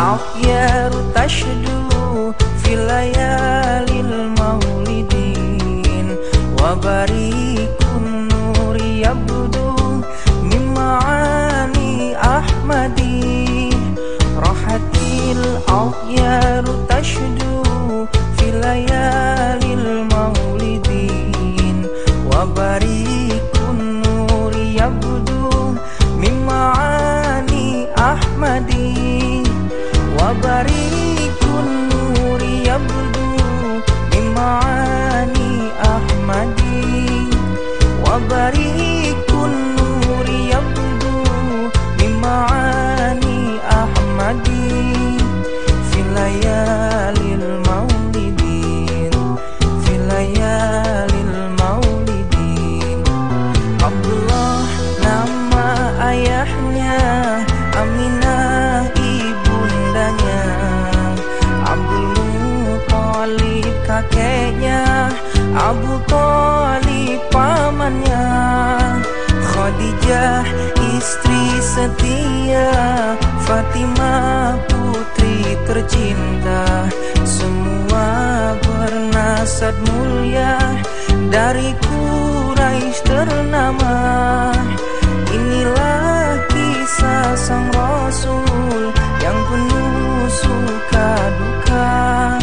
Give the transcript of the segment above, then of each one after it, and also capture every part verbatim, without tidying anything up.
الأغيار تشدو في ليالي المولدين وبريق النور يبدو من معاني أحمدي راحت الأغيار تشدو في ليالي المولدين وبريق النور يبدو من معاني أحمدي وبريق النور يبدو من معاني أحمدي وبريق النور يبدو من معاني أحمدي في ليالي المولدين في ليالي المولدين. Abdullah nama ayahnya, Aminah ibundanya, Abdul Muthalib kakeknya, Abu Thalib pamannya, Khadijah istri setia, Fatimah putri tercinta, semua bernasab mulia dari Quraisy ternama. Inilah kisah sang Rasul yang penuh suka duka.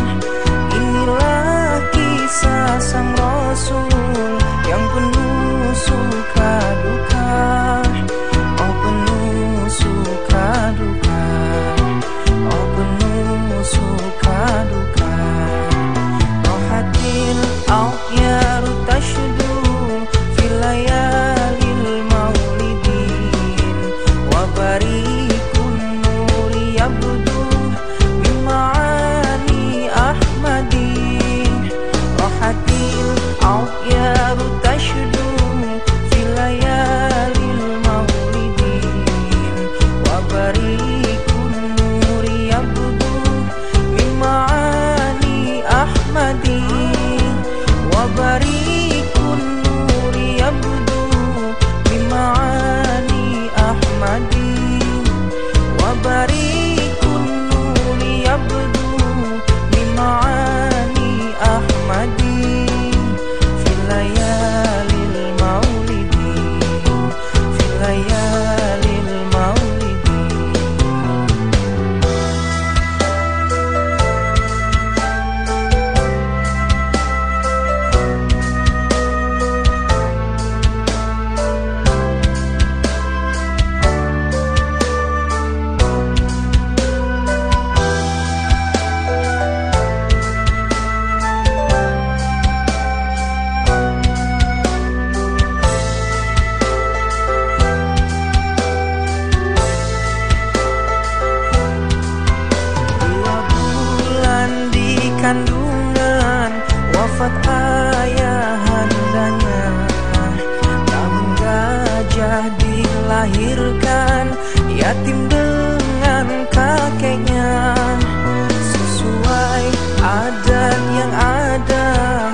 Inilah kisah sang Rasul yang penuh suka duka. Oh penuh suka duka, oh penuh suka duka. Rohatil aghyar tashdu fi layalil maulidin wa bariqun nur yabdu min ma'ani ahmadi. Rohatil aghyar tashdu fi layalil maulidin wa bariqun nur yabdu min ma'ani ahmadi wa bariqun nur yabdu min ma'ani ahmadi wa bariqun nur yabdu min ma'ani ahmadi fi layalil maulidin fi layalil maulidin. Kandungan wafat ayahandanya, tahun gajah dilahirkan yatim dengan kakeknya. Sesuai adat yang ada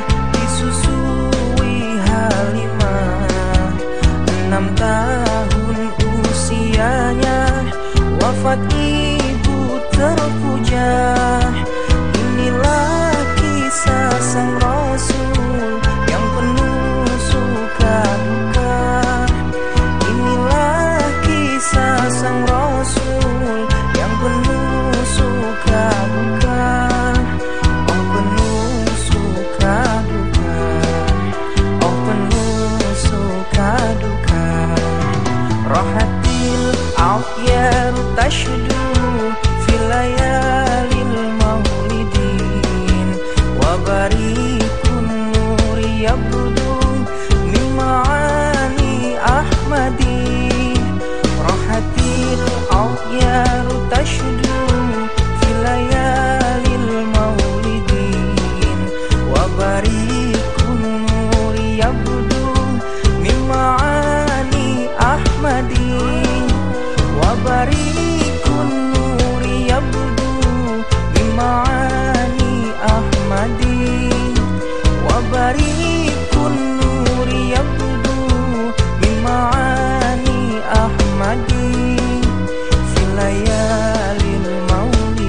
disusui Halimah, enam tahun usianya wafat ibu terpuja. Inilah kisah sang Rasul yang penuh suka duka. Inilah kisah sang Rasul yang penuh suka duka. Oh penuh suka duka, oh penuh suka duka. Rahatil aghyar tashdu fi layalil maulidin wa bariqun nur yabdu min ma'ani ahmadi. Rahatil aghyar tashdu fi layalil maulidin wa bariqun nur yabdu min ma'ani ahmadi wa bariqun nur yabdu min ma'ani ahmadi wa bariqun nur yabdu min ma'ani ahmadi fi layalil maulid.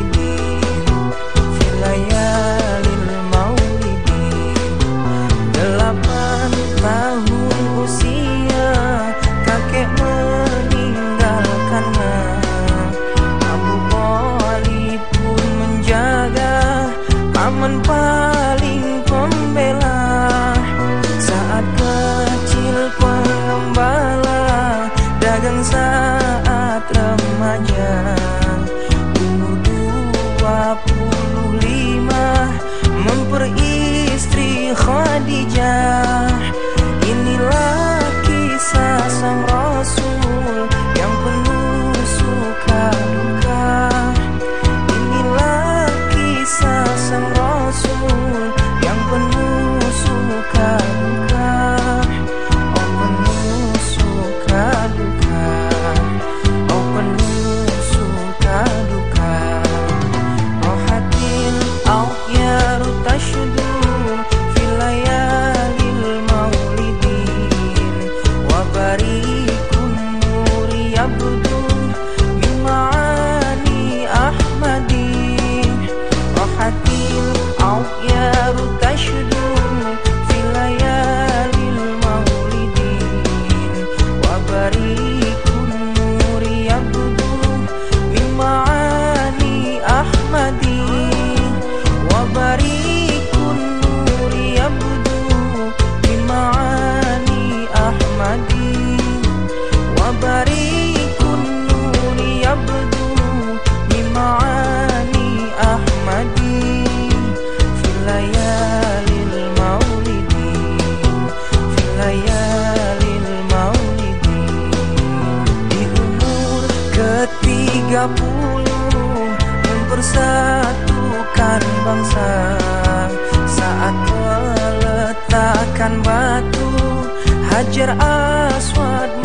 saat remaja, umur dua puluh lima, memperistri Khadijah. Inilah kisah sang Rasul yang penuh suka duka. Inilah kisah sang Rasul yang penuh suka duka. Oh penuh suka duka, oh penuh suka duka. Rohatil akhyaru tashdu fil layalil maulidin, wa barikun nuri yabdu min ma'ani ahmadin. Rohatil akhyaru tashdu fil layalil maulidin, wa barikun nuri yabdu min ma'ani ahmadin. Wa barikun nuri yabdu min ma'ani ahmadin. Wa barikun nuri yabdu min ma'ani ahmadin. Fil layalil maulidin, fil layalil maulidin. Di umur ketiga puluh mempersatukan bangsa, saat meletakkan batu Hajar Aswad